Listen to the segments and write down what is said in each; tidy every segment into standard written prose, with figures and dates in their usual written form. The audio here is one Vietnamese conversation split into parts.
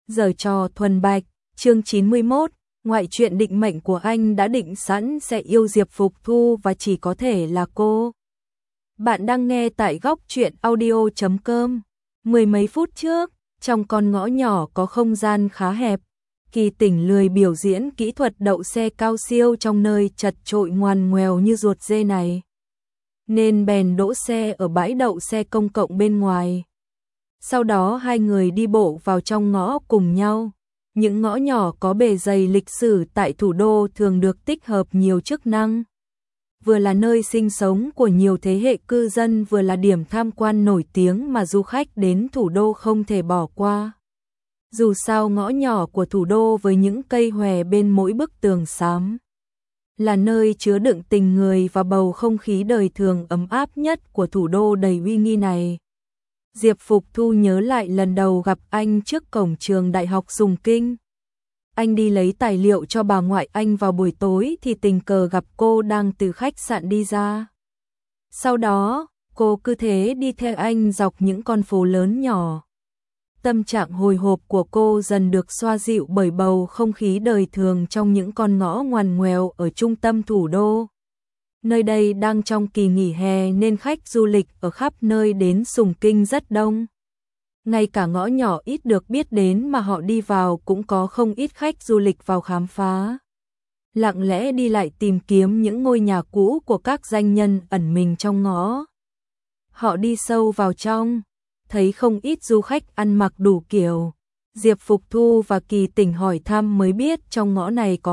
Giở trò thuần bạch, chương 91, ngoại truyện định mệnh của anh đã định sẵn sẽ yêu Diệp Phục Thu và chỉ có thể là cô. Bạn đang nghe tại góc truyện audio.com. Mười mấy phút trước, trong con ngõ nhỏ có không gian khá hẹp, Kỳ Tỉnh lười biểu diễn kỹ thuật đậu xe cao siêu trong nơi chật chội ngoằn ngoèo như ruột dê này, nên bèn đỗ xe ở bãi đậu xe công cộng bên ngoài. Sau đó hai người đi bộ vào trong ngõ cùng nhau. Những ngõ nhỏ có bề dày lịch sử tại thủ đô thường được tích hợp nhiều chức năng. Vừa là nơi sinh sống của nhiều thế hệ cư dân, vừa là điểm tham quan nổi tiếng mà du khách đến thủ đô không thể bỏ qua. Dù sao ngõ nhỏ của thủ đô với những cây hòe bên mỗi bức tường xám là nơi chứa đựng tình người và bầu không khí đời thường ấm áp nhất của thủ đô đầy uy nghi này. Diệp Phục Thu nhớ lại lần đầu gặp anh trước cổng trường đại học Sùng Kinh. Anh đi lấy tài liệu cho bà ngoại anh vào buổi tối thì tình cờ gặp cô đang từ khách sạn đi ra. Sau đó, cô cứ thế đi theo anh dọc những con phố lớn nhỏ. Tâm trạng hồi hộp của cô dần được xoa dịu bởi bầu không khí đời thường trong những con ngõ ngoằn ngoèo ở trung tâm thủ đô. Nơi đây đang trong kỳ nghỉ hè nên khách du lịch ở khắp nơi đến Sùng Kinh rất đông. Ngay cả ngõ nhỏ ít được biết đến mà họ đi vào cũng có không ít khách du lịch vào khám phá. Lặng lẽ đi lại tìm kiếm những ngôi nhà cũ của các danh nhân ẩn mình trong ngõ. Họ đi sâu vào trong, thấy không ít du khách ăn mặc đủ kiểu. Diệp Phục Thu và Kỳ Tỉnh hỏi thăm mới biết trong ngõ này có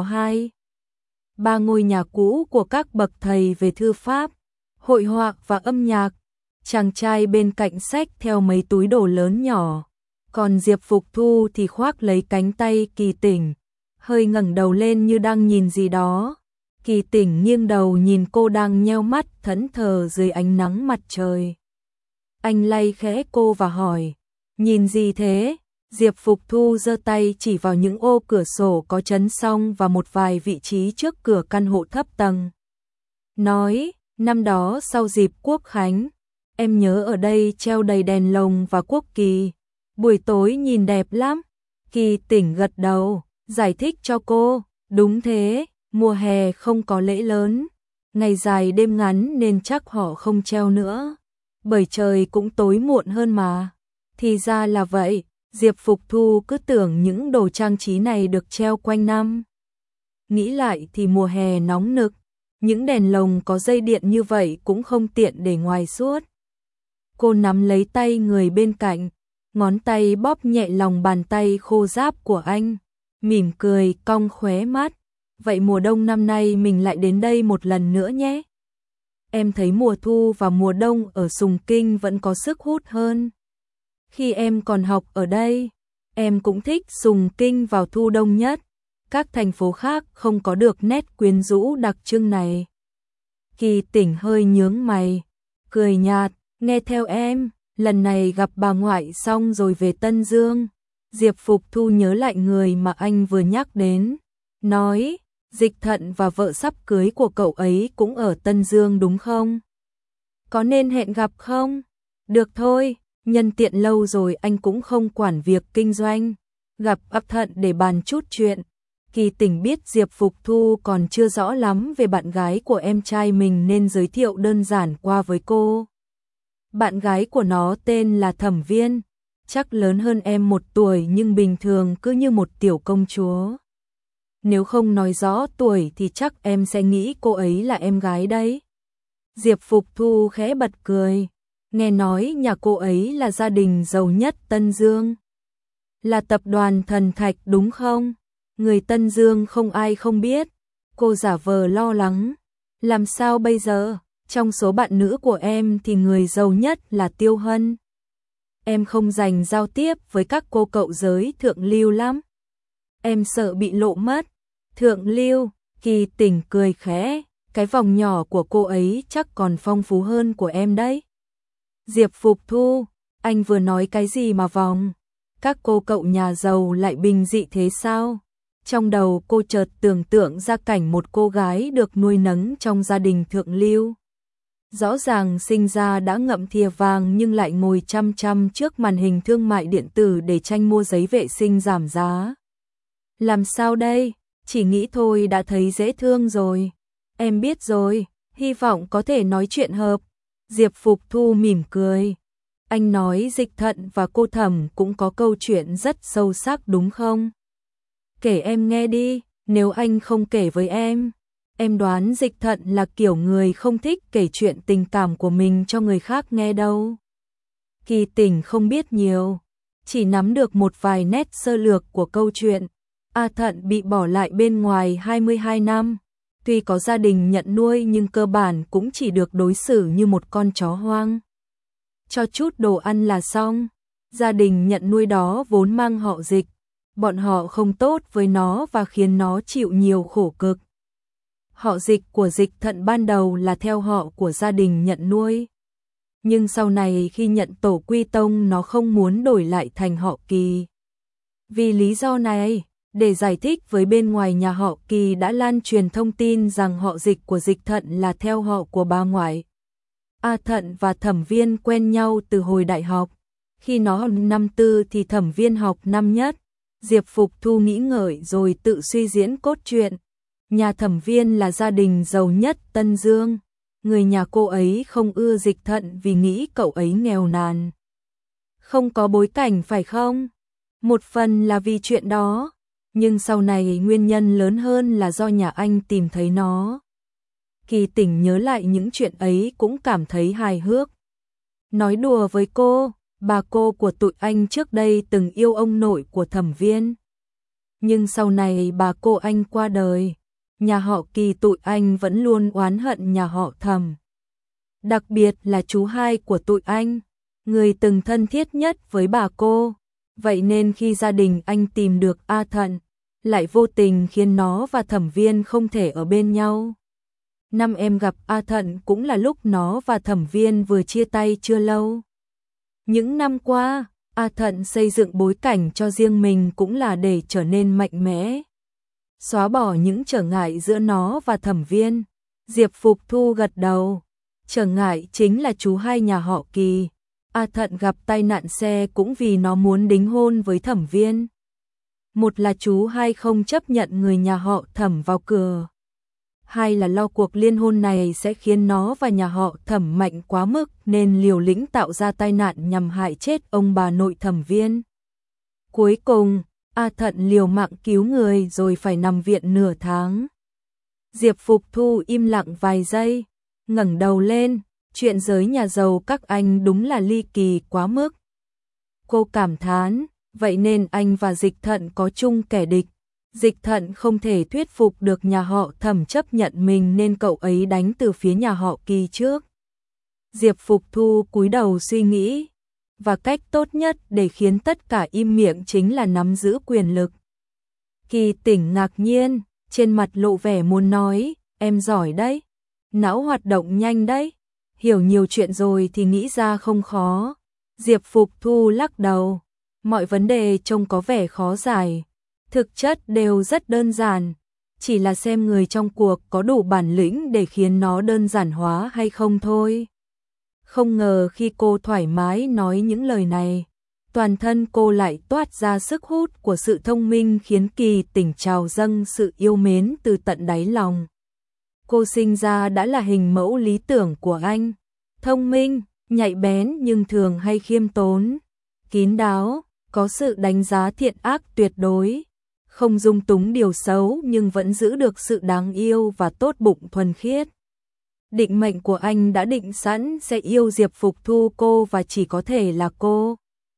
2-3 ngôi nhà cũ của các bậc thầy về thư pháp, hội họa và âm nhạc. Chàng trai bên cạnh xách theo mấy túi đồ lớn nhỏ, còn Diệp Phục Thu thì khoác lấy cánh tay Kỳ Tỉnh, hơi ngẩng đầu lên như đang nhìn gì đó. Kỳ Tỉnh nghiêng đầu nhìn cô đang nheo mắt thẫn thờ dưới ánh nắng mặt trời. Anh lay khẽ cô và hỏi, nhìn gì thế? Diệp Phục Thu giơ tay chỉ vào những ô cửa sổ có chấn song và một vài vị trí trước cửa căn hộ thấp tầng. Nói, năm đó sau dịp Quốc Khánh, em nhớ ở đây treo đầy đèn lồng và quốc kỳ, buổi tối nhìn đẹp lắm. Kỳ Tỉnh gật đầu, giải thích cho cô, đúng thế, mùa hè không có lễ lớn, ngày dài đêm ngắn nên chắc họ không treo nữa, bởi trời cũng tối muộn hơn mà. Thì ra là vậy. Diệp Phục Thu cứ tưởng những đồ trang trí này được treo quanh năm. Nghĩ lại thì mùa hè nóng nực, những đèn lồng có dây điện như vậy cũng không tiện để ngoài suốt. Cô nắm lấy tay người bên cạnh, ngón tay bóp nhẹ lòng bàn tay khô ráp của anh, mỉm cười cong khóe mắt. Vậy mùa đông năm nay mình lại đến đây một lần nữa nhé. Em thấy mùa thu và mùa đông ở Sùng Kinh vẫn có sức hút hơn. Khi em còn học ở đây, em cũng thích Sùng Kinh vào thu đông nhất. Các thành phố khác không có được nét quyến rũ đặc trưng này. Kỳ Tỉnh hơi nhướng mày, cười nhạt, nghe theo em, lần này gặp bà ngoại xong rồi về Tân Dương. Diệp Phục Thu nhớ lại người mà anh vừa nhắc đến, nói, Dịch Thận và vợ sắp cưới của cậu ấy cũng ở Tân Dương đúng không? Có nên hẹn gặp không? Được thôi. Nhân tiện lâu rồi anh cũng không quản việc kinh doanh, gặp ấp Thận để bàn chút chuyện. Kỳ Tỉnh biết Diệp Phục Thu còn chưa rõ lắm về bạn gái của em trai mình nên giới thiệu đơn giản qua với cô. Bạn gái của nó tên là Thẩm Viên, chắc lớn hơn em 1 tuổi nhưng bình thường cứ như một tiểu công chúa. Nếu không nói rõ tuổi thì chắc em sẽ nghĩ cô ấy là em gái đấy. Diệp Phục Thu khẽ bật cười. Nghe nói nhà cô ấy là gia đình giàu nhất Tân Dương. Là tập đoàn Thần Thạch đúng không? Người Tân Dương không ai không biết. Cô giả vờ lo lắng. Làm sao bây giờ? Trong số bạn nữ của em thì người giàu nhất là Tiêu Hân. Em không dành giao tiếp với các cô cậu giới thượng lưu lắm. Em sợ bị lộ mất. Thượng lưu, Kỳ Tỉnh cười khẽ. Cái vòng nhỏ của cô ấy chắc còn phong phú hơn của em đấy. Diệp Phục Thu, anh vừa nói cái gì mà vòng? Các cô cậu nhà giàu lại bình dị thế sao? Trong đầu cô chợt tưởng tượng ra cảnh một cô gái được nuôi nấng trong gia đình thượng lưu. Rõ ràng sinh ra đã ngậm thìa vàng nhưng lại ngồi chăm chăm trước màn hình thương mại điện tử để tranh mua giấy vệ sinh giảm giá. Làm sao đây? Chỉ nghĩ thôi đã thấy dễ thương rồi. Em biết rồi, hy vọng có thể nói chuyện hợp. Diệp Phục Thu mỉm cười. Anh nói Dịch Thận và cô Thẩm cũng có câu chuyện rất sâu sắc đúng không? Kể em nghe đi, nếu anh không kể với em đoán Dịch Thận là kiểu người không thích kể chuyện tình cảm của mình cho người khác nghe đâu. Kỳ Tỉnh không biết nhiều, chỉ nắm được một vài nét sơ lược của câu chuyện. A Thận bị bỏ lại bên ngoài 22 năm, tuy có gia đình nhận nuôi nhưng cơ bản cũng chỉ được đối xử như một con chó hoang. Cho chút đồ ăn là xong, gia đình nhận nuôi đó vốn mang họ Dịch, bọn họ không tốt với nó và khiến nó chịu nhiều khổ cực. Họ Dịch của Dịch Thận ban đầu là theo họ của gia đình nhận nuôi. Nhưng sau này khi nhận tổ quy tông nó không muốn đổi lại thành họ Kỳ. Vì lý do này, để giải thích với bên ngoài nhà họ Kỳ đã lan truyền thông tin rằng họ Dịch của Dịch Thận là theo họ của bà ngoại. A Thận và Thẩm Viên quen nhau từ hồi đại học. Khi nó học năm tư thì Thẩm Viên học năm nhất. Diệp Phục Thu nghĩ ngợi rồi tự suy diễn cốt truyện. Nhà Thẩm Viên là gia đình giàu nhất Tân Dương. Người nhà cô ấy không ưa Dịch Thận vì nghĩ cậu ấy nghèo nàn. Không có bối cảnh phải không? Một phần là vì chuyện đó, nhưng sau này nguyên nhân lớn hơn là do nhà anh tìm thấy nó. Kỳ Tỉnh nhớ lại những chuyện ấy cũng cảm thấy hài hước. Nói đùa với cô, bà cô của tụi anh trước đây từng yêu ông nội của Thẩm Viên. Nhưng sau này bà cô anh qua đời, nhà họ Kỳ tụi anh vẫn luôn oán hận nhà họ Thẩm. Đặc biệt là chú hai của tụi anh, người từng thân thiết nhất với bà cô. Vậy nên khi gia đình anh tìm được A Thận, lại vô tình khiến nó và Thẩm Viên không thể ở bên nhau. Năm em gặp A Thận cũng là lúc nó và Thẩm Viên vừa chia tay chưa lâu. Những năm qua, A Thận xây dựng bối cảnh cho riêng mình cũng là để trở nên mạnh mẽ. Xóa bỏ những trở ngại giữa nó và Thẩm Viên. Diệp Phục Thu gật đầu. Trở ngại chính là chú hai nhà họ Kỳ. A Thận gặp tai nạn xe cũng vì nó muốn đính hôn với Thẩm Viên. Một là chú hai không chấp nhận người nhà họ Thẩm vào cửa. Hai là lo cuộc liên hôn này sẽ khiến nó và nhà họ Thẩm mạnh quá mức nên liều lĩnh tạo ra tai nạn nhằm hại chết ông bà nội Thẩm Viên. Cuối cùng, A Thận liều mạng cứu người rồi phải nằm viện nửa tháng. Diệp Phục Thu im lặng vài giây, ngẩng đầu lên, chuyện giới nhà giàu các anh đúng là ly kỳ quá mức. Cô cảm thán, vậy nên anh và Dịch Thận có chung kẻ địch. Dịch Thận không thể thuyết phục được nhà họ Thẩm chấp nhận mình nên cậu ấy đánh từ phía nhà họ Kỳ trước. Diệp Phục Thu cúi đầu suy nghĩ, và cách tốt nhất để khiến tất cả im miệng chính là nắm giữ quyền lực. Kỳ Tỉnh ngạc nhiên, trên mặt lộ vẻ muốn nói, em giỏi đấy, não hoạt động nhanh đấy, hiểu nhiều chuyện rồi thì nghĩ ra không khó. Diệp Phục Thu lắc đầu, mọi vấn đề trông có vẻ khó giải. Thực chất đều rất đơn giản, chỉ là xem người trong cuộc có đủ bản lĩnh để khiến nó đơn giản hóa hay không thôi. Không ngờ khi cô thoải mái nói những lời này, toàn thân cô lại toát ra sức hút của sự thông minh khiến Kỳ Tỉnh trào dâng sự yêu mến từ tận đáy lòng. Cô sinh ra đã là hình mẫu lý tưởng của anh, thông minh, nhạy bén nhưng thường hay khiêm tốn, kín đáo, có sự đánh giá thiện ác tuyệt đối. Không dung túng điều xấu nhưng vẫn giữ được sự đáng yêu và tốt bụng thuần khiết. Định mệnh của anh đã định sẵn sẽ yêu Diệp Phục Thu cô và chỉ có thể là cô.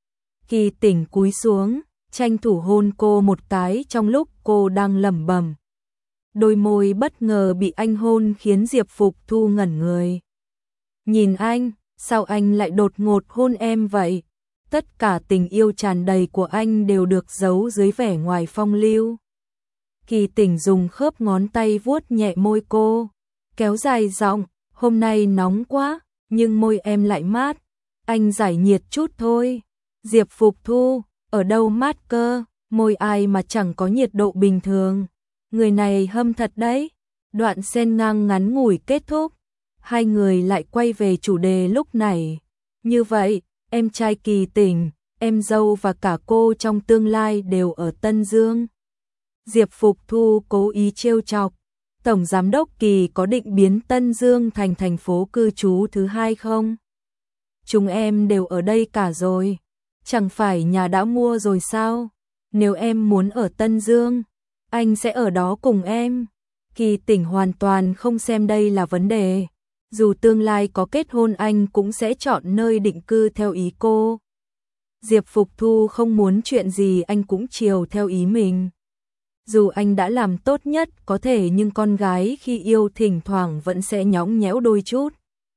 Kỳ Tỉnh cúi xuống, tranh thủ hôn cô một cái trong lúc cô đang lẩm bẩm. Đôi môi bất ngờ bị anh hôn khiến Diệp Phục Thu ngẩn người. Nhìn anh, sao anh lại đột ngột hôn em vậy? Tất cả tình yêu tràn đầy của anh đều được giấu dưới vẻ ngoài phong lưu. Kỳ Tỉnh dùng khớp ngón tay vuốt nhẹ môi cô, kéo dài giọng, hôm nay nóng quá, nhưng môi em lại mát, anh giải nhiệt chút thôi. Diệp Phục Thu, ở đâu mát cơ, môi ai mà chẳng có nhiệt độ bình thường. Người này hâm thật đấy. Đoạn sen ngang ngắn ngủi kết thúc. Hai người lại quay về chủ đề lúc này. Như vậy, em trai Kỳ Tỉnh, em dâu và cả cô trong tương lai đều ở Tân Dương. Diệp Phục Thu cố ý trêu chọc. Tổng Giám đốc Kỳ có định biến Tân Dương thành thành phố cư trú thứ hai không? Chúng em đều ở đây cả rồi. Chẳng phải nhà đã mua rồi sao? Nếu em muốn ở Tân Dương, anh sẽ ở đó cùng em. Kỳ Tỉnh hoàn toàn không xem đây là vấn đề. Dù tương lai có kết hôn anh cũng sẽ chọn nơi định cư theo ý cô. Diệp Phục Thu không muốn chuyện gì anh cũng chiều theo ý mình. Dù anh đã làm tốt nhất có thể nhưng con gái khi yêu thỉnh thoảng vẫn sẽ nhõng nhẽo đôi chút.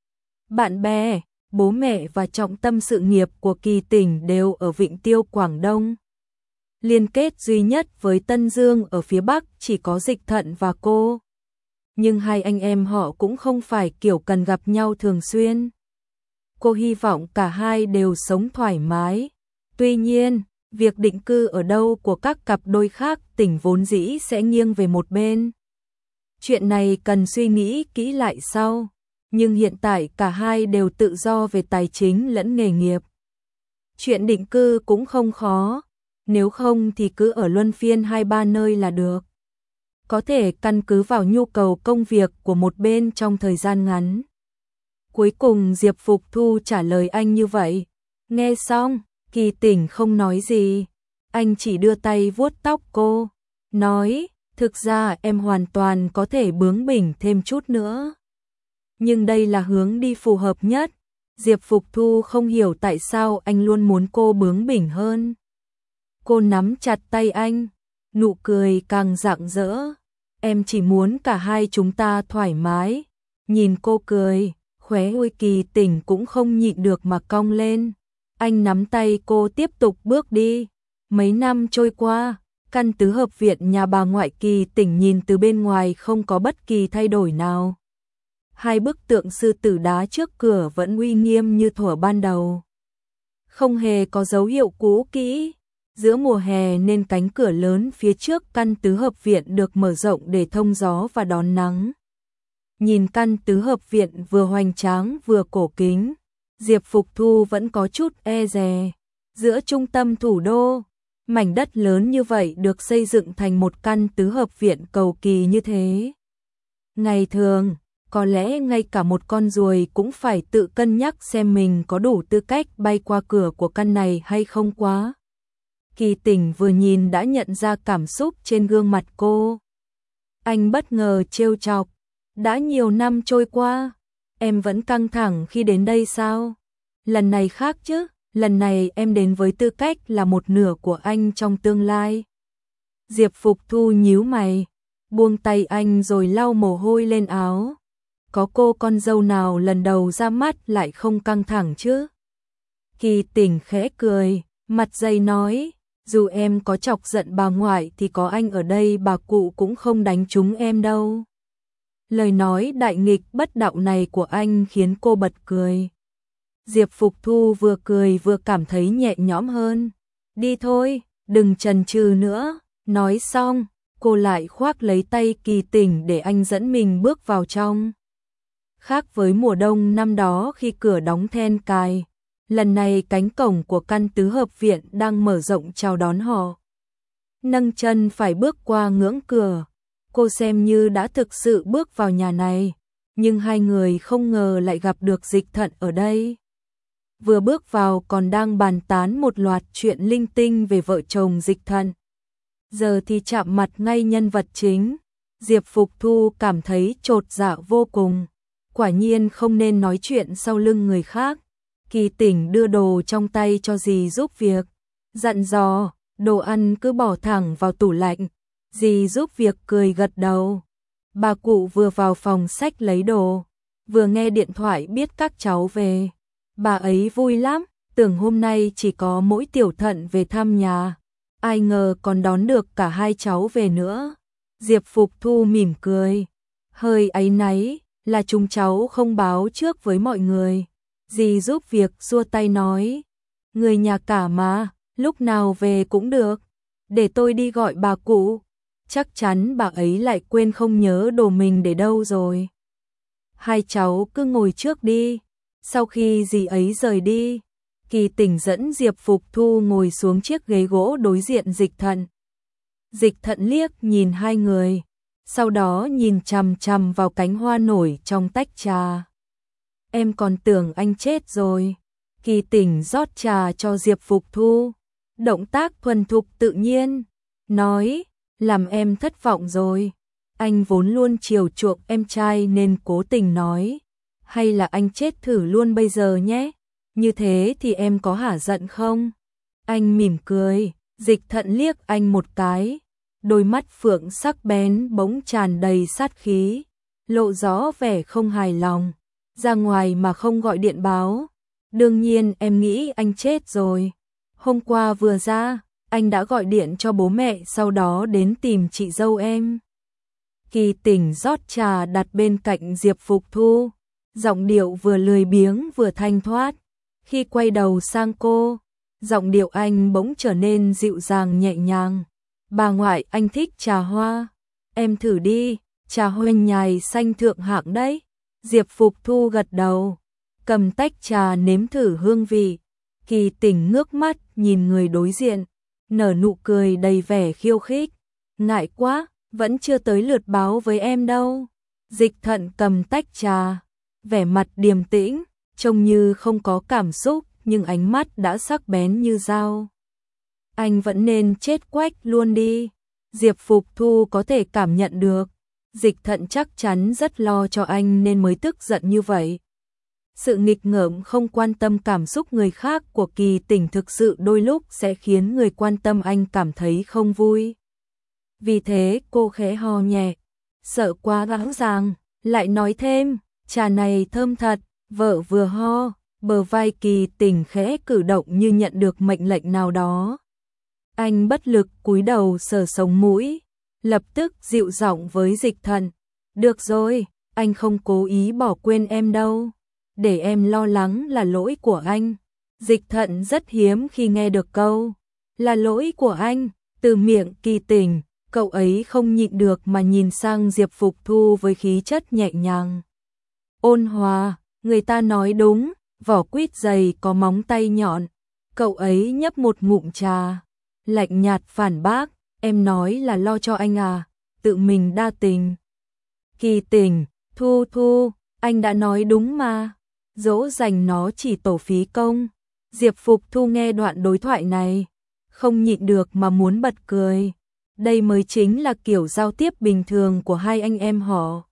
Bạn bè, bố mẹ và trọng tâm sự nghiệp của Kỳ Tỉnh đều ở Vịnh Tiêu Quảng Đông. Liên kết duy nhất với Tân Dương ở phía Bắc chỉ có Dịch Thận và cô. Nhưng hai anh em họ cũng không phải kiểu cần gặp nhau thường xuyên. Cô hy vọng cả hai đều sống thoải mái. Tuy nhiên, việc định cư ở đâu của các cặp đôi khác Tỉnh vốn dĩ sẽ nghiêng về một bên. Chuyện này cần suy nghĩ kỹ lại sau. Nhưng hiện tại cả hai đều tự do về tài chính lẫn nghề nghiệp. Chuyện định cư cũng không khó. Nếu không thì cứ ở luân phiên 2-3 nơi là được. Có thể căn cứ vào nhu cầu công việc của một bên trong thời gian ngắn. Cuối cùng Diệp Phục Thu trả lời anh như vậy. Nghe xong, Kỳ Tỉnh không nói gì. Anh chỉ đưa tay vuốt tóc cô. Nói, thực ra em hoàn toàn có thể bướng bỉnh thêm chút nữa. Nhưng đây là hướng đi phù hợp nhất. Diệp Phục Thu không hiểu tại sao anh luôn muốn cô bướng bỉnh hơn. Cô nắm chặt tay anh, nụ cười càng rạng rỡ. Em chỉ muốn cả hai chúng ta thoải mái. Nhìn cô cười, khóe môi Kỳ Tỉnh cũng không nhịn được mà cong lên. Anh nắm tay cô tiếp tục bước đi. Mấy năm trôi qua, căn tứ hợp viện nhà bà ngoại Kỳ Tỉnh nhìn từ bên ngoài không có bất kỳ thay đổi nào. Hai bức tượng sư tử đá trước cửa vẫn uy nghiêm như thuở ban đầu. Không hề có dấu hiệu cũ kỹ. Giữa mùa hè nên cánh cửa lớn phía trước căn tứ hợp viện được mở rộng để thông gió và đón nắng. Nhìn căn tứ hợp viện vừa hoành tráng vừa cổ kính, Diệp Phục Thu vẫn có chút e dè. Giữa trung tâm thủ đô, mảnh đất lớn như vậy được xây dựng thành một căn tứ hợp viện cầu kỳ như thế. Ngày thường, có lẽ ngay cả một con ruồi cũng phải tự cân nhắc xem mình có đủ tư cách bay qua cửa của căn này hay không quá. Kỳ Tỉnh vừa nhìn đã nhận ra cảm xúc trên gương mặt cô. Anh bất ngờ trêu chọc. Đã nhiều năm trôi qua, em vẫn căng thẳng khi đến đây sao? Lần này khác chứ, lần này em đến với tư cách là một nửa của anh trong tương lai. Diệp Phục Thu nhíu mày, buông tay anh rồi lau mồ hôi lên áo. Có cô con dâu nào lần đầu ra mắt lại không căng thẳng chứ? Kỳ Tỉnh khẽ cười, mặt dày nói. Dù em có chọc giận bà ngoại thì có anh ở đây bà cụ cũng không đánh trúng em đâu. Lời nói đại nghịch bất đạo này của anh khiến cô bật cười. Diệp Phục Thu vừa cười vừa cảm thấy nhẹ nhõm hơn. Đi thôi, đừng chần chừ nữa. Nói xong, cô lại khoác lấy tay Kỳ Tỉnh để anh dẫn mình bước vào trong. Khác với mùa đông năm đó khi cửa đóng then cài. Lần này cánh cổng của căn tứ hợp viện đang mở rộng chào đón họ. Nâng chân phải bước qua ngưỡng cửa, cô xem như đã thực sự bước vào nhà này, nhưng hai người không ngờ lại gặp được Dịch Thận ở đây. Vừa bước vào còn đang bàn tán một loạt chuyện linh tinh về vợ chồng Dịch Thận. Giờ thì chạm mặt ngay nhân vật chính, Diệp Phục Thu cảm thấy chột dạ vô cùng. Quả nhiên không nên nói chuyện sau lưng người khác. Kỳ Tỉnh đưa đồ trong tay cho dì giúp việc, dặn dò, đồ ăn cứ bỏ thẳng vào tủ lạnh. Dì giúp việc cười gật đầu. Bà cụ vừa vào phòng sách lấy đồ, vừa nghe điện thoại biết các cháu về. Bà ấy vui lắm, tưởng hôm nay chỉ có mỗi Tiểu Thận về thăm nhà, ai ngờ còn đón được cả hai cháu về nữa. Diệp Phục Thu mỉm cười, hơi áy náy là chúng cháu không báo trước với mọi người. Dì giúp việc xua tay nói, người nhà cả mà, lúc nào về cũng được, để tôi đi gọi bà cụ, chắc chắn bà ấy lại quên không nhớ đồ mình để đâu rồi. hai cháu cứ ngồi trước đi. Sau khi dì ấy rời đi, Kỳ Tỉnh dẫn Diệp Phục Thu ngồi xuống chiếc ghế gỗ đối diện Dịch Thận. Dịch Thận liếc nhìn hai người, sau đó nhìn chằm chằm vào cánh hoa nổi trong tách trà. Em còn tưởng anh chết rồi. Kỳ Tỉnh rót trà cho Diệp Phục Thu, động tác thuần thục tự nhiên, nói, làm em thất vọng rồi. Anh vốn luôn chiều chuộng em trai nên cố tình nói, hay là anh chết thử luôn bây giờ nhé, như thế thì em có hả giận không? Anh mỉm cười, Dịch Thận liếc anh một cái, đôi mắt phượng sắc bén bỗng tràn đầy sát khí, lộ rõ vẻ không hài lòng. Ra ngoài mà không gọi điện báo, đương nhiên em nghĩ anh chết rồi. Hôm qua vừa ra, anh đã gọi điện cho bố mẹ sau đó đến tìm chị dâu em. Kỳ Tỉnh rót trà đặt bên cạnh Diệp Phục Thu, giọng điệu vừa lười biếng vừa thanh thoát. Khi quay đầu sang cô, giọng điệu anh bỗng trở nên dịu dàng nhẹ nhàng. Bà ngoại, anh thích trà hoa, em thử đi, trà hoa nhài xanh thượng hạng đấy. Diệp Phục Thu gật đầu, cầm tách trà nếm thử hương vị. Kỳ Tỉnh ngước mắt nhìn người đối diện, nở nụ cười đầy vẻ khiêu khích. Ngại quá, vẫn chưa tới lượt báo với em đâu. Dịch Thận cầm tách trà, vẻ mặt điềm tĩnh, trông như không có cảm xúc nhưng ánh mắt đã sắc bén như dao. Anh vẫn nên chết quách luôn đi. Diệp Phục Thu có thể cảm nhận được, Dịch Thận chắc chắn rất lo cho anh nên mới tức giận như vậy. Sự nghịch ngợm không quan tâm cảm xúc người khác của Kỳ Tỉnh thực sự đôi lúc sẽ khiến người quan tâm anh cảm thấy không vui. Vì thế cô khẽ ho nhẹ, sợ quá rõ ràng, lại nói thêm, trà này thơm thật. Vợ vừa ho, bờ vai Kỳ Tỉnh khẽ cử động như nhận được mệnh lệnh nào đó. Anh bất lực cúi đầu sờ sống mũi, lập tức dịu giọng với Dịch Thận, được rồi, anh không cố ý bỏ quên em đâu, để em lo lắng là lỗi của anh. Dịch Thận rất hiếm khi nghe được câu là lỗi của anh từ miệng Kỳ Tỉnh, cậu ấy không nhịn được mà nhìn sang Diệp Phục Thu với khí chất nhẹ nhàng, ôn hòa. Người ta nói đúng, vỏ quýt dày có móng tay nhọn. Cậu ấy nhấp một ngụm trà, lạnh nhạt phản bác, em nói là lo cho anh à, tự mình đa tình. Kỳ Tỉnh, Thu Thu, anh đã nói đúng mà, dỗ dành nó chỉ tổ phí công. Diệp Phục Thu nghe đoạn đối thoại này, không nhịn được mà muốn bật cười. Đây mới chính là kiểu giao tiếp bình thường của hai anh em họ.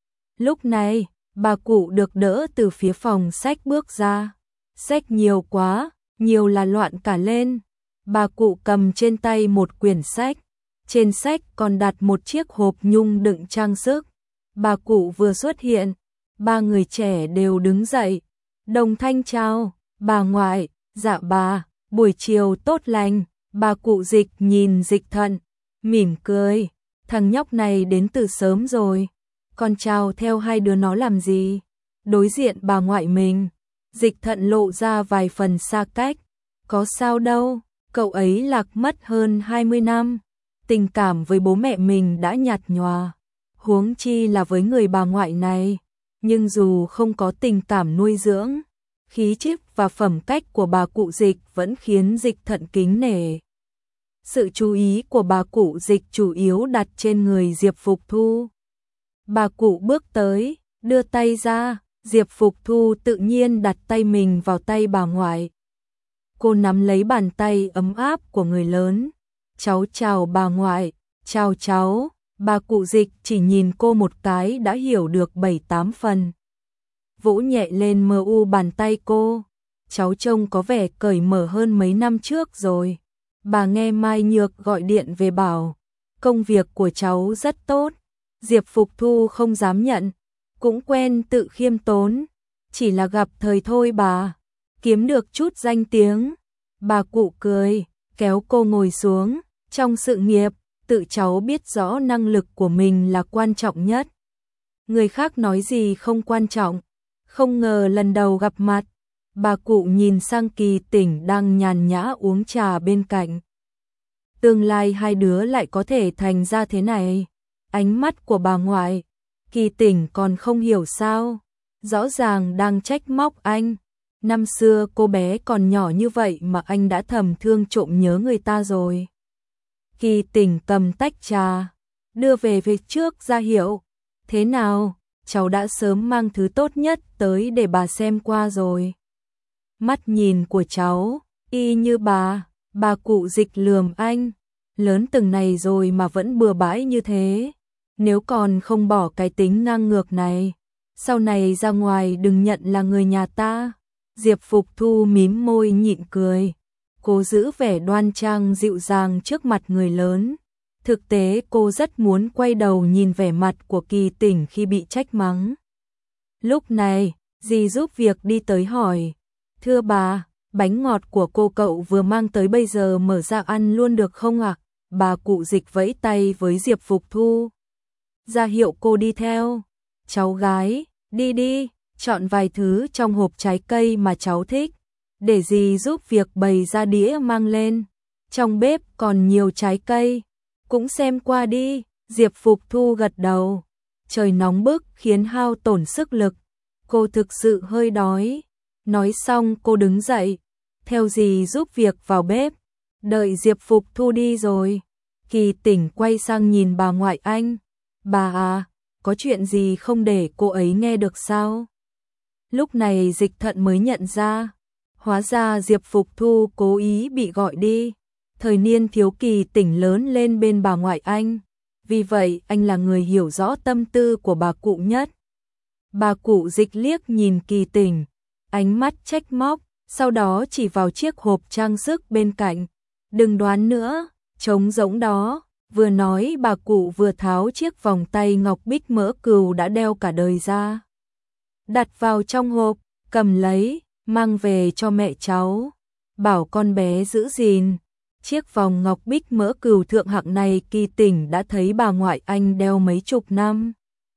Lúc này, bà cụ được đỡ từ phía phòng sách bước ra. Sách nhiều quá, nhiều là loạn cả lên. Bà cụ cầm trên tay một quyển sách. Trên sách còn đặt một chiếc hộp nhung đựng trang sức. Bà cụ vừa xuất hiện, ba người trẻ đều đứng dậy. Đồng thanh chào, bà ngoại, dạ bà, buổi chiều tốt lành. Bà cụ Dịch nhìn Dịch Thận, mỉm cười, thằng nhóc này đến từ sớm rồi. Con chào theo hai đứa nó làm gì? Đối diện bà ngoại mình, Dịch Thận lộ ra vài phần xa cách. Có sao đâu, cậu ấy lạc mất hơn 20 năm. Tình cảm với bố mẹ mình đã nhạt nhòa, huống chi là với người bà ngoại này. Nhưng dù không có tình cảm nuôi dưỡng, khí chất và phẩm cách của bà cụ Dịch vẫn khiến Dịch Thận kính nể. Sự chú ý của bà cụ Dịch chủ yếu đặt trên người Diệp Phục Thu. Bà cụ bước tới, đưa tay ra, Diệp Phục Thu tự nhiên đặt tay mình vào tay bà ngoại. Cô nắm lấy bàn tay ấm áp của người lớn. Cháu chào bà ngoại, chào cháu. Bà cụ Dịch chỉ nhìn cô một cái đã hiểu được 7-8 phần. Vỗ nhẹ lên mờ u bàn tay cô. Cháu trông có vẻ cởi mở hơn mấy năm trước rồi. Bà nghe Mai Nhược gọi điện về bảo, công việc của cháu rất tốt. Diệp Phục Thu không dám nhận, cũng quen tự khiêm tốn. Chỉ là gặp thời thôi bà, kiếm được chút danh tiếng. Bà cụ cười, kéo cô ngồi xuống. Trong sự nghiệp, tự cháu biết rõ năng lực của mình là quan trọng nhất. Người khác nói gì không quan trọng. Không ngờ lần đầu gặp mặt, bà cụ nhìn sang Kỳ Tỉnh đang nhàn nhã uống trà bên cạnh. Tương lai hai đứa lại có thể thành ra thế này. Ánh mắt của bà ngoại Kỳ Tỉnh còn không hiểu sao, rõ ràng đang trách móc anh. Năm xưa cô bé còn nhỏ như vậy mà anh đã thầm thương trộm nhớ người ta rồi. Kỳ Tỉnh cầm tách trà, đưa về phía trước ra hiệu. Thế nào, cháu đã sớm mang thứ tốt nhất tới để bà xem qua rồi. Mắt nhìn của cháu, y như bà cụ Dịch lườm anh. Lớn từng này rồi mà vẫn bừa bãi như thế. Nếu còn không bỏ cái tính ngang ngược này, sau này ra ngoài đừng nhận là người nhà ta. Diệp Phục Thu mím môi nhịn cười, cố giữ vẻ đoan trang dịu dàng trước mặt người lớn. Thực tế cô rất muốn quay đầu nhìn vẻ mặt của Kỳ Tỉnh khi bị trách mắng. Lúc này, dì giúp việc đi tới hỏi, thưa bà, bánh ngọt của cô cậu vừa mang tới bây giờ mở ra ăn luôn được không ạ? Bà cụ Dịch vẫy tay với Diệp Phục Thu, ra hiệu cô đi theo. Cháu gái, đi đi, chọn vài thứ trong hộp trái cây mà cháu thích, để dì giúp việc bày ra đĩa mang lên. Trong bếp còn nhiều trái cây, cũng xem qua đi. Diệp Phục Thu gật đầu. Trời nóng bức khiến hao tổn sức lực, cô thực sự hơi đói. Nói xong cô đứng dậy, theo dì giúp việc vào bếp. Đợi Diệp Phục Thu đi rồi, Kỳ Tỉnh quay sang nhìn bà ngoại anh. Bà à, có chuyện gì không để cô ấy nghe được sao? Lúc này Dịch Thận mới nhận ra, hóa ra Diệp Phục Thu cố ý bị gọi đi. Thời niên thiếu Kỳ Tỉnh lớn lên bên bà ngoại anh, vì vậy anh là người hiểu rõ tâm tư của bà cụ nhất. Bà cụ Dịch liếc nhìn Kỳ Tỉnh, ánh mắt trách móc, sau đó chỉ vào chiếc hộp trang sức bên cạnh. Đừng đoán nữa, trống rỗng đó. Vừa nói bà cụ vừa tháo chiếc vòng tay ngọc bích mỡ cừu đã đeo cả đời ra, đặt vào trong hộp, cầm lấy, mang về cho mẹ cháu, bảo con bé giữ gìn. Chiếc vòng ngọc bích mỡ cừu thượng hạng này Kỳ Tỉnh đã thấy bà ngoại anh đeo mấy chục năm.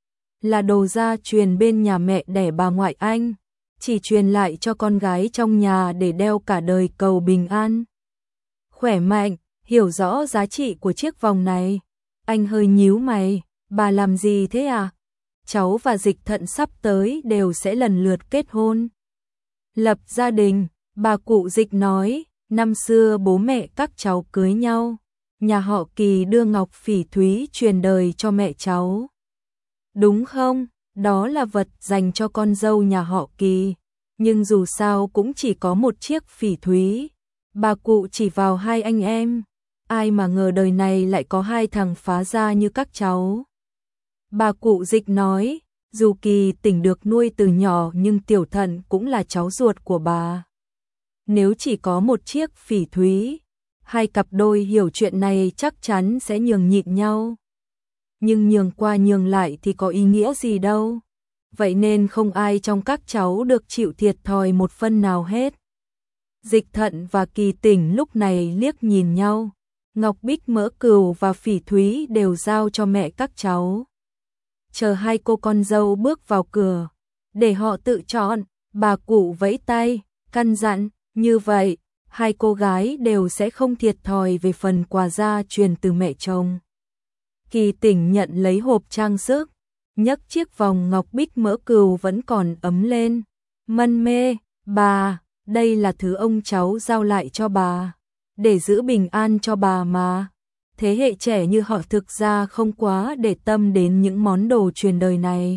Là đồ gia truyền bên nhà mẹ đẻ bà ngoại anh, chỉ truyền lại cho con gái trong nhà để đeo cả đời cầu bình an, khỏe mạnh. Hiểu rõ giá trị của chiếc vòng này, anh hơi nhíu mày, bà làm gì thế à? Cháu và Dịch Thận sắp tới đều sẽ lần lượt kết hôn, lập gia đình. Bà cụ Dịch nói, năm xưa bố mẹ các cháu cưới nhau, nhà họ Kỳ đưa ngọc phỉ thúy truyền đời cho mẹ cháu. Đúng không? Đó là vật dành cho con dâu nhà họ Kỳ, nhưng dù sao cũng chỉ có một chiếc phỉ thúy. Bà cụ chỉ vào hai anh em. Ai mà ngờ đời này lại có hai thằng phá gia như các cháu. Bà cụ Dịch nói, dù Kỳ Tỉnh được nuôi từ nhỏ nhưng Tiểu Thận cũng là cháu ruột của bà. Nếu chỉ có một chiếc phỉ thúy, hai cặp đôi hiểu chuyện này chắc chắn sẽ nhường nhịn nhau. Nhưng nhường qua nhường lại thì có ý nghĩa gì đâu. Vậy nên không ai trong các cháu được chịu thiệt thòi một phân nào hết. Dịch Thận và Kỳ Tỉnh lúc này liếc nhìn nhau. Ngọc bích mỡ cừu và phỉ thúy đều giao cho mẹ các cháu. Chờ hai cô con dâu bước vào cửa, để họ tự chọn. Bà cụ vẫy tay, căn dặn, như vậy, hai cô gái đều sẽ không thiệt thòi về phần quà gia truyền từ mẹ chồng. Kỳ Tỉnh nhận lấy hộp trang sức, nhấc chiếc vòng ngọc bích mỡ cừu vẫn còn ấm lên. Mân mê, bà, đây là thứ ông cháu giao lại cho bà, để giữ bình an cho bà mà. Thế hệ trẻ như họ thực ra không quá để tâm đến những món đồ truyền đời này.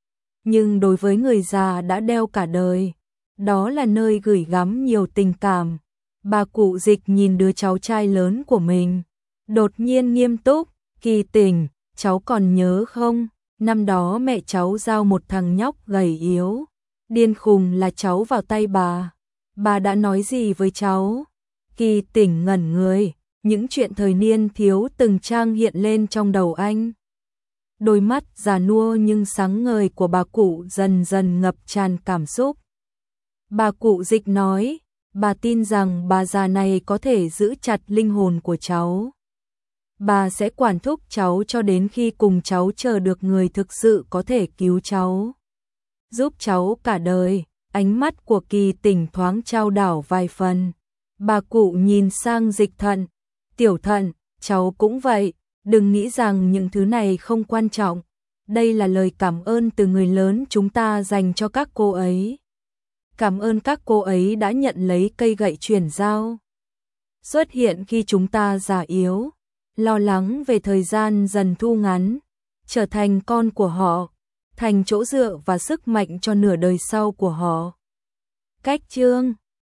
Nhưng đối với người già đã đeo cả đời, đó là nơi gửi gắm nhiều tình cảm. Bà cụ Dịch nhìn đứa cháu trai lớn của mình, đột nhiên nghiêm túc, Kỳ Tỉnh, cháu còn nhớ không? Năm đó mẹ cháu giao một thằng nhóc gầy yếu, điên khùng là cháu vào tay bà. Bà đã nói gì với cháu? Kỳ Tỉnh ngẩn người, những chuyện thời niên thiếu từng trang hiện lên trong đầu anh. Đôi mắt già nua nhưng sáng ngời của bà cụ dần dần ngập tràn cảm xúc. Bà cụ Dịch nói, bà tin rằng bà già này có thể giữ chặt linh hồn của cháu. Bà sẽ quản thúc cháu cho đến khi cùng cháu chờ được người thực sự có thể cứu cháu, giúp cháu cả đời. Ánh mắt của Kỳ Tỉnh thoáng trao đảo vài phần. Bà cụ nhìn sang Dịch Thận, Tiểu Thận, cháu cũng vậy, đừng nghĩ rằng những thứ này không quan trọng. Đây là lời cảm ơn từ người lớn chúng ta dành cho các cô ấy. Cảm ơn các cô ấy đã nhận lấy cây gậy chuyển giao. Xuất hiện khi chúng ta già yếu, lo lắng về thời gian dần thu ngắn, trở thành con của họ, thành chỗ dựa và sức mạnh cho nửa đời sau của họ. Cách chương